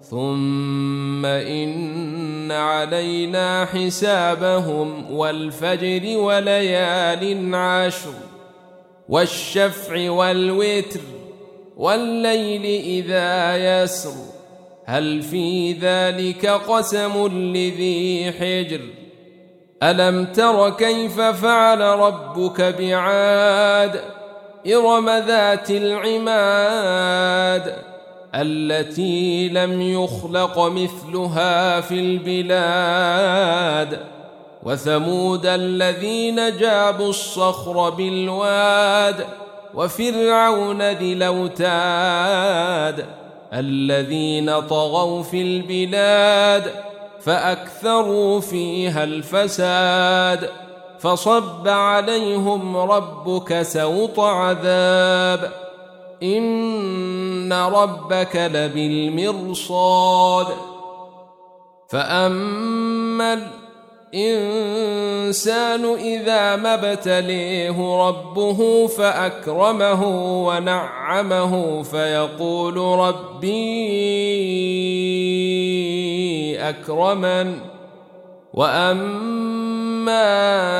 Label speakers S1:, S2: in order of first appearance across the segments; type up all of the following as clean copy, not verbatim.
S1: ثم إن علينا حسابهم والفجر وليال عشر والشفع والوتر والليل إذا يسر هل في ذلك قسم لذي حجر ألم تر كيف فعل ربك بعاد إرم ذات العماد التي لم يخلق مثلها في البلاد وثمود الذين جابوا الصخر بالواد وفرعون ذي الأوتاد الذين طغوا في البلاد فأكثروا فيها الفساد فصب عليهم ربك سوط عذاب إن ربك لبالمرصاد فأما الإنسان إذا ما ابتليه ربه فأكرمه ونعمه فيقول ربي أكرمن وأما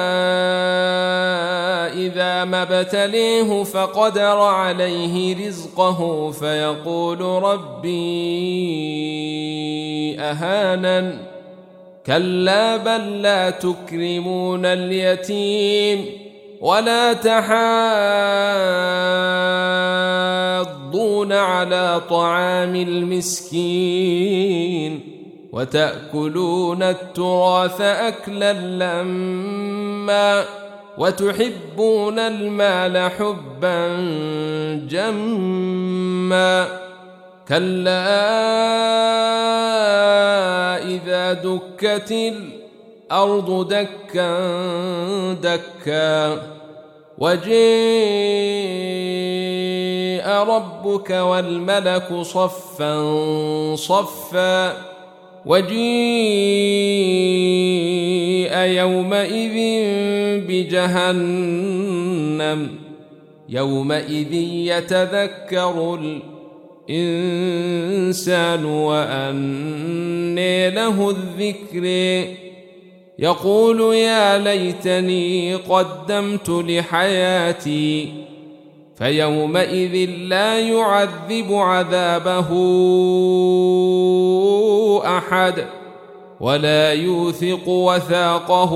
S1: إذا ما ابتليه فقدر عليه رزقه فيقول ربي أهانن كلا بل لا تكرمون اليتيم ولا تحاضون على طعام المسكين وتأكلون التراث أكلا لما وتحبون المال حبا جما كلا إذا دكت الأرض دكا دكا وجيء ربك والملك صفا صفا وجيء يومئذ بجهنم يومئذ يتذكر الإنسان وأنى له الذكر يقول يا ليتني قدمت لحياتي فيومئذ لا يعذب عذابه أحد ولا يوثق وثاقه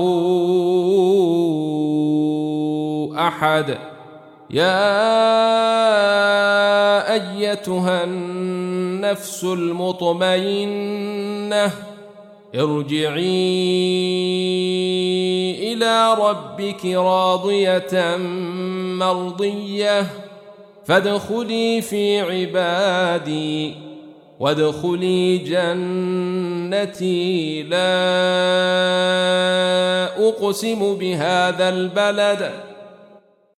S1: أحد يا أيتها النفس المطمئنة ارجعي إلى ربك راضية مرضية فادخلي في عبادي وادخلي جنتي لا أقسم بهذا البلد